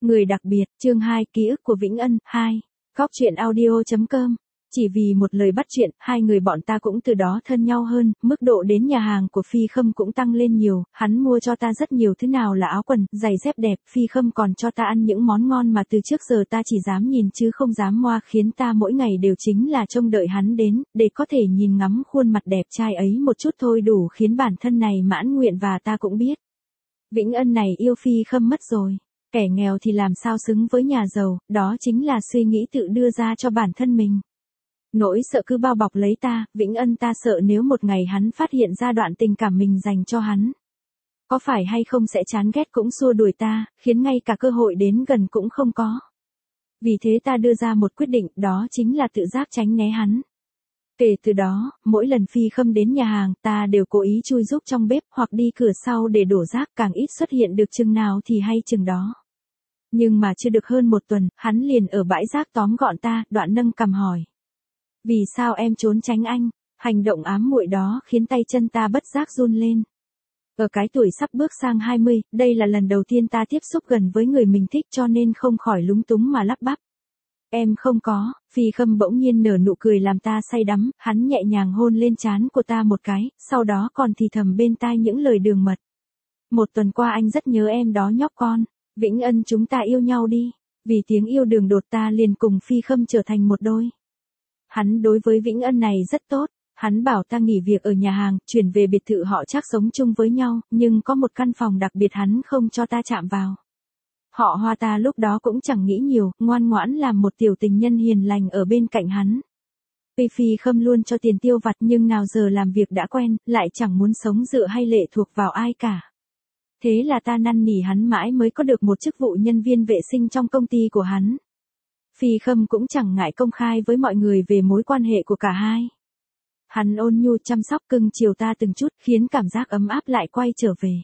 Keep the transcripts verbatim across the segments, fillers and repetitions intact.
Người đặc biệt, chương hai, ký ức của Vĩnh Ân, hai. Góc truyện audio chấm com. Chỉ vì một lời bắt chuyện, hai người bọn ta cũng từ đó thân nhau hơn, mức độ đến nhà hàng của Phi Khâm cũng tăng lên nhiều, hắn mua cho ta rất nhiều thứ, nào là áo quần, giày dép đẹp, Phi Khâm còn cho ta ăn những món ngon mà từ trước giờ ta chỉ dám nhìn chứ không dám moa, khiến ta mỗi ngày đều chính là trông đợi hắn đến, để có thể nhìn ngắm khuôn mặt đẹp trai ấy một chút thôi đủ khiến bản thân này mãn nguyện. Và ta cũng biết, Vĩnh Ân này yêu Phi Khâm mất rồi. Kẻ nghèo thì làm sao xứng với nhà giàu, đó chính là suy nghĩ tự đưa ra cho bản thân mình. Nỗi sợ cứ bao bọc lấy ta, Vĩnh Ân ta sợ nếu một ngày hắn phát hiện ra đoạn tình cảm mình dành cho hắn, có phải hay không sẽ chán ghét cũng xua đuổi ta, khiến ngay cả cơ hội đến gần cũng không có. Vì thế ta đưa ra một quyết định, đó chính là tự giác tránh né hắn. Kể từ đó, mỗi lần Phi Khâm đến nhà hàng, ta đều cố ý chui giúp trong bếp hoặc đi cửa sau để đổ rác, càng ít xuất hiện được chừng nào thì hay chừng đó. Nhưng mà chưa được hơn một tuần, hắn liền ở bãi rác tóm gọn ta, đoạn nâng cằm hỏi: vì sao em trốn tránh anh? Hành động ám muội đó khiến tay chân ta bất giác run lên. Ở cái tuổi sắp bước sang hai mươi, đây là lần đầu tiên ta tiếp xúc gần với người mình thích, cho nên không khỏi lúng túng mà lắp bắp: em không có. Phi Khâm bỗng nhiên nở nụ cười làm ta say đắm, hắn nhẹ nhàng hôn lên trán của ta một cái, sau đó còn thì thầm bên tai những lời đường mật: một tuần qua anh rất nhớ em đó nhóc con. Vĩnh Ân, chúng ta yêu nhau đi. Vì tiếng yêu đường đột, ta liền cùng Phi Khâm trở thành một đôi. Hắn đối với Vĩnh Ân này rất tốt, hắn bảo ta nghỉ việc ở nhà hàng, chuyển về biệt thự họ chắc sống chung với nhau, nhưng có một căn phòng đặc biệt hắn không cho ta chạm vào. Họ Hoa ta lúc đó cũng chẳng nghĩ nhiều, ngoan ngoãn làm một tiểu tình nhân hiền lành ở bên cạnh hắn. Tuy Phi Khâm luôn cho tiền tiêu vặt nhưng nào giờ làm việc đã quen, lại chẳng muốn sống dựa hay lệ thuộc vào ai cả. Thế là ta năn nỉ hắn mãi mới có được một chức vụ nhân viên vệ sinh trong công ty của hắn. Phi Khâm cũng chẳng ngại công khai với mọi người về mối quan hệ của cả hai. Hắn ôn nhu chăm sóc cưng chiều ta từng chút, khiến cảm giác ấm áp lại quay trở về.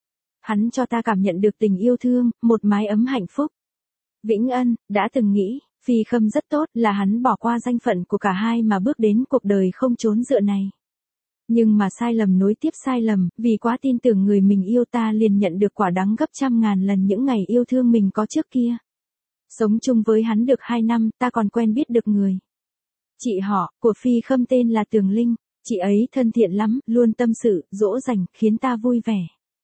Hắn cho ta cảm nhận được tình yêu thương, một mái ấm hạnh phúc. Vĩnh Ân đã từng nghĩ, Phi Khâm rất tốt, là hắn bỏ qua danh phận của cả hai mà bước đến cuộc đời không chốn dựa này. Nhưng mà sai lầm nối tiếp sai lầm, vì quá tin tưởng người mình yêu ta liền nhận được quả đắng gấp trăm ngàn lần những ngày yêu thương mình có trước kia. Sống chung với hắn được hai năm, ta còn quen biết được người chị họ của Phi Khâm tên là Tường Linh. Chị ấy thân thiện lắm, luôn tâm sự, dỗ dành, khiến ta vui vẻ.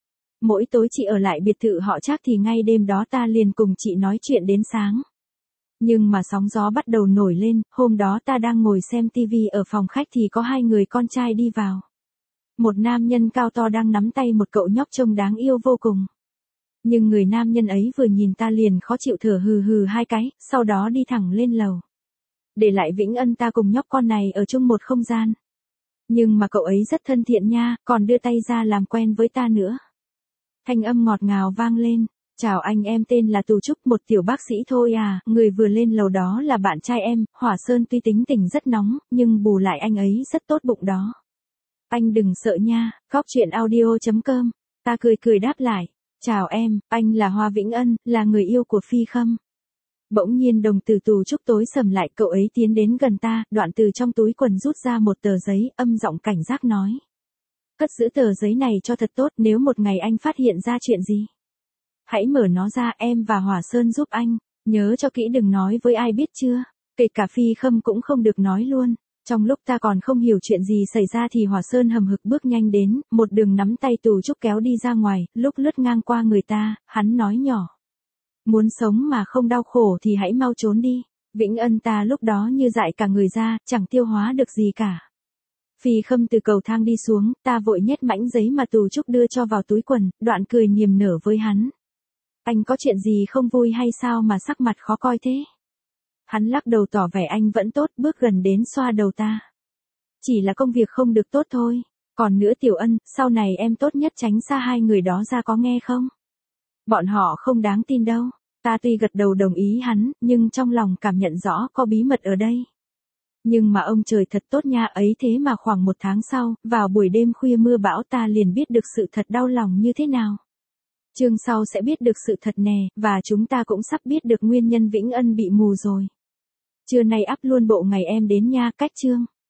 Mỗi tối chị ở lại biệt thự họ Trác thì ngay đêm đó ta liền cùng chị nói chuyện đến sáng. Nhưng mà sóng gió bắt đầu nổi lên, hôm đó ta đang ngồi xem tivi ở phòng khách thì có hai người con trai đi vào. Một nam nhân cao to đang nắm tay một cậu nhóc trông đáng yêu vô cùng. Nhưng người nam nhân ấy vừa nhìn ta liền khó chịu thở hừ hừ hai cái, sau đó đi thẳng lên lầu. Để lại Vĩnh Ân ta cùng nhóc con này ở chung một không gian. Nhưng mà cậu ấy rất thân thiện nha, còn đưa tay ra làm quen với ta nữa. Thanh âm ngọt ngào vang lên: chào anh, em tên là Tù Trúc, một tiểu bác sĩ thôi à. Người vừa lên lầu đó là bạn trai em, Hỏa Sơn. Tuy tính tình rất nóng, nhưng bù lại anh ấy rất tốt bụng đó. Anh đừng sợ nha. Góc truyện audio chấm com. Ta cười cười đáp lại: chào em, anh là Hoa Vĩnh Ân, là người yêu của Phi Khâm. Bỗng nhiên đồng tử Tù Trúc tối sầm lại, cậu ấy tiến đến gần ta, đoạn từ trong túi quần rút ra một tờ giấy, âm giọng cảnh giác nói: cất giữ tờ giấy này cho thật tốt, nếu một ngày anh phát hiện ra chuyện gì, hãy mở nó ra, em và Hỏa Sơn giúp anh. Nhớ cho kỹ, đừng nói với ai biết chưa. Kể cả Phi Khâm cũng không được nói luôn. Trong lúc ta còn không hiểu chuyện gì xảy ra thì Hỏa Sơn hầm hực bước nhanh đến, một đường nắm tay Tù Trúc kéo đi ra ngoài. Lúc lướt ngang qua người ta, hắn nói nhỏ: muốn sống mà không đau khổ thì hãy mau trốn đi. Vĩnh Ân ta lúc đó như dại cả người ra, chẳng tiêu hóa được gì cả. Phi Khâm từ cầu thang đi xuống, ta vội nhét mảnh giấy mà Tù Trúc đưa cho vào túi quần, đoạn cười niềm nở với hắn: anh có chuyện gì không vui hay sao mà sắc mặt khó coi thế? Hắn lắc đầu tỏ vẻ anh vẫn tốt, bước gần đến xoa đầu ta: chỉ là công việc không được tốt thôi. Còn nữa Tiểu Ân, sau này em tốt nhất tránh xa hai người đó ra, có nghe không? Bọn họ không đáng tin đâu. Ta tuy gật đầu đồng ý hắn, nhưng trong lòng cảm nhận rõ có bí mật ở đây. Nhưng mà ông trời thật tốt nha, ấy thế mà khoảng một tháng sau, vào buổi đêm khuya mưa bão, ta liền biết được sự thật đau lòng như thế nào. Chương sau sẽ biết được sự thật nè, và chúng ta cũng sắp biết được nguyên nhân Vĩnh Ân bị mù rồi. Trưa nay up luôn bộ ngày em đến nha, cách chương.